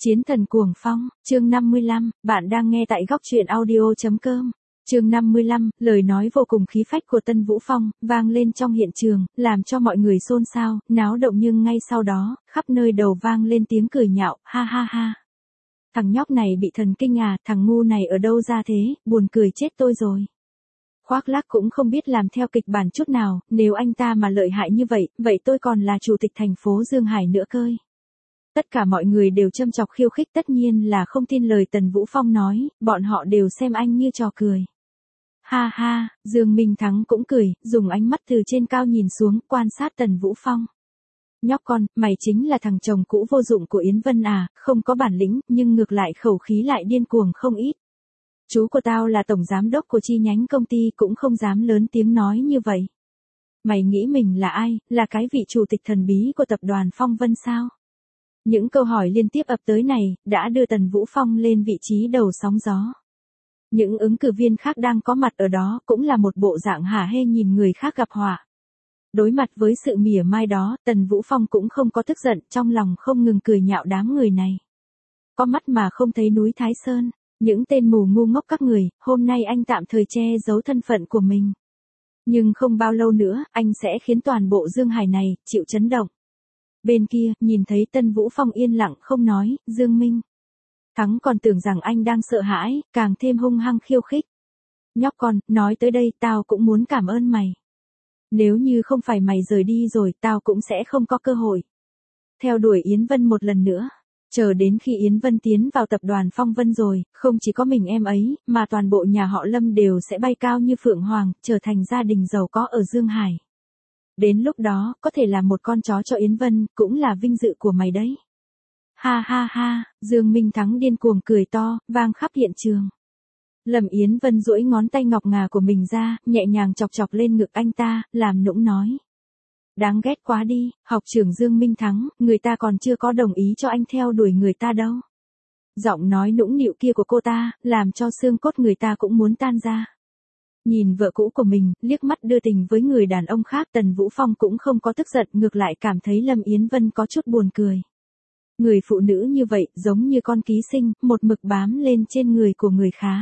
Chiến thần cuồng phong, chương 55, bạn đang nghe tại góc truyện audio.com. Chương 55, lời nói vô cùng khí phách của Tân Vũ Phong, vang lên trong hiện trường, làm cho mọi người xôn xao, náo động nhưng ngay sau đó, khắp nơi đầu vang lên tiếng cười nhạo, ha ha ha. Thằng nhóc này bị thần kinh à, thằng ngu này ở đâu ra thế, buồn cười chết tôi rồi. Khoác lác cũng không biết làm theo kịch bản chút nào, nếu anh ta mà lợi hại như vậy, vậy tôi còn là chủ tịch thành phố Dương Hải nữa cơi. Tất cả mọi người đều châm chọc khiêu khích, tất nhiên là không tin lời Tần Vũ Phong nói, bọn họ đều xem anh như trò cười. Ha ha, Dương Minh Thắng cũng cười, dùng ánh mắt từ trên cao nhìn xuống, quan sát Tần Vũ Phong. Nhóc con, mày chính là thằng chồng cũ vô dụng của Yến Vân à, không có bản lĩnh, nhưng ngược lại khẩu khí lại điên cuồng không ít. Chú của tao là tổng giám đốc của chi nhánh công ty cũng không dám lớn tiếng nói như vậy. Mày nghĩ mình là ai, là cái vị chủ tịch thần bí của tập đoàn Phong Vân sao? Những câu hỏi liên tiếp ập tới này, đã đưa Tần Vũ Phong lên vị trí đầu sóng gió. Những ứng cử viên khác đang có mặt ở đó cũng là một bộ dạng hả hê nhìn người khác gặp họa. Đối mặt với sự mỉa mai đó, Tần Vũ Phong cũng không có tức giận, trong lòng không ngừng cười nhạo đám người này. Có mắt mà không thấy núi Thái Sơn, những tên mù ngu ngốc các người, hôm nay anh tạm thời che giấu thân phận của mình. Nhưng không bao lâu nữa, anh sẽ khiến toàn bộ Dương Hải này chịu chấn động. Bên kia, nhìn thấy Tân Vũ Phong yên lặng không nói, Dương Minh Thắng còn tưởng rằng anh đang sợ hãi, càng thêm hung hăng khiêu khích. Nhóc con, nói tới đây tao cũng muốn cảm ơn mày. Nếu như không phải mày rời đi rồi, tao cũng sẽ không có cơ hội theo đuổi Yến Vân một lần nữa. Chờ đến khi Yến Vân tiến vào tập đoàn Phong Vân rồi, không chỉ có mình em ấy, mà toàn bộ nhà họ Lâm đều sẽ bay cao như phượng hoàng, trở thành gia đình giàu có ở Dương Hải. Đến lúc đó, có thể là một con chó cho Yến Vân, cũng là vinh dự của mày đấy. Ha ha ha, Dương Minh Thắng điên cuồng cười to, vang khắp hiện trường. Lâm Yến Vân duỗi ngón tay ngọc ngà của mình ra, nhẹ nhàng chọc chọc lên ngực anh ta, làm nũng nói. Đáng ghét quá đi, học trưởng Dương Minh Thắng, người ta còn chưa có đồng ý cho anh theo đuổi người ta đâu. Giọng nói nũng nịu kia của cô ta, làm cho xương cốt người ta cũng muốn tan ra. Nhìn vợ cũ của mình, liếc mắt đưa tình với người đàn ông khác, Tần Vũ Phong cũng không có tức giận, ngược lại cảm thấy Lâm Yến Vân có chút buồn cười. Người phụ nữ như vậy, giống như con ký sinh, một mực bám lên trên người của người khá.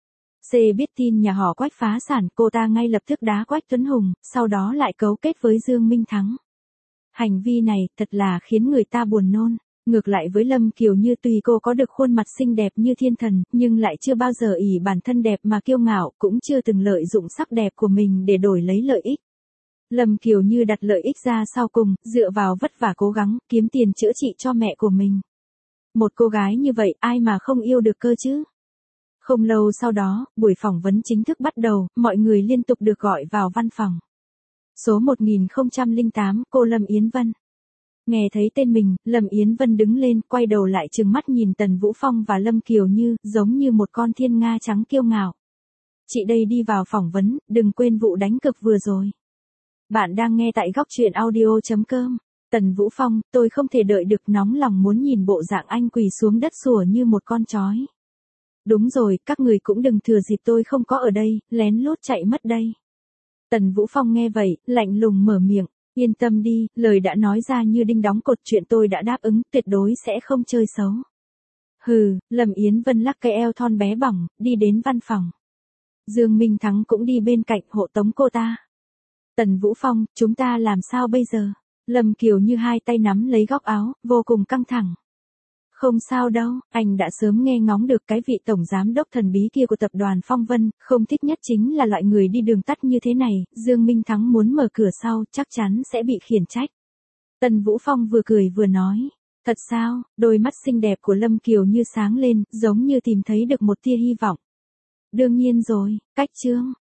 C biết tin nhà họ Quách phá sản, cô ta ngay lập tức đá Quách Tuấn Hùng, sau đó lại cấu kết với Dương Minh Thắng. Hành vi này, thật là khiến người ta buồn nôn. Ngược lại với Lâm Kiều Như, tuy cô có được khuôn mặt xinh đẹp như thiên thần, nhưng lại chưa bao giờ ỷ bản thân đẹp mà kiêu ngạo, cũng chưa từng lợi dụng sắc đẹp của mình để đổi lấy lợi ích. Lâm Kiều Như đặt lợi ích ra sau cùng, dựa vào vất vả cố gắng, kiếm tiền chữa trị cho mẹ của mình. Một cô gái như vậy, ai mà không yêu được cơ chứ? Không lâu sau đó, buổi phỏng vấn chính thức bắt đầu, mọi người liên tục được gọi vào văn phòng. Số 1008, cô Lâm Yến Vân. Nghe thấy tên mình, Lâm Yến Vân đứng lên, quay đầu lại trừng mắt nhìn Tần Vũ Phong và Lâm Kiều Như, giống như một con thiên nga trắng kiêu ngạo. Chị đây đi vào phỏng vấn, đừng quên vụ đánh cược vừa rồi. Bạn đang nghe tại góc truyện audio.com. Tần Vũ Phong, tôi không thể đợi được, nóng lòng muốn nhìn bộ dạng anh quỳ xuống đất sủa như một con chói. Đúng rồi, các người cũng đừng thừa dịp tôi không có ở đây, lén lút chạy mất đây. Tần Vũ Phong nghe vậy, lạnh lùng mở miệng. Yên tâm đi, lời đã nói ra như đinh đóng cột, chuyện tôi đã đáp ứng, tuyệt đối sẽ không chơi xấu. Hừ, Lâm Yến Vân lắc cái eo thon bé bỏng, đi đến văn phòng. Dương Minh Thắng cũng đi bên cạnh hộ tống cô ta. Tần Vũ Phong, chúng ta làm sao bây giờ? Lâm Kiều Như hai tay nắm lấy góc áo, vô cùng căng thẳng. Không sao đâu, anh đã sớm nghe ngóng được cái vị tổng giám đốc thần bí kia của tập đoàn Phong Vân, không thích nhất chính là loại người đi đường tắt như thế này, Dương Minh Thắng muốn mở cửa sau, chắc chắn sẽ bị khiển trách. Tần Vũ Phong vừa cười vừa nói, thật sao? Đôi mắt xinh đẹp của Lâm Kiều Như sáng lên, giống như tìm thấy được một tia hy vọng. Đương nhiên rồi, cách chương,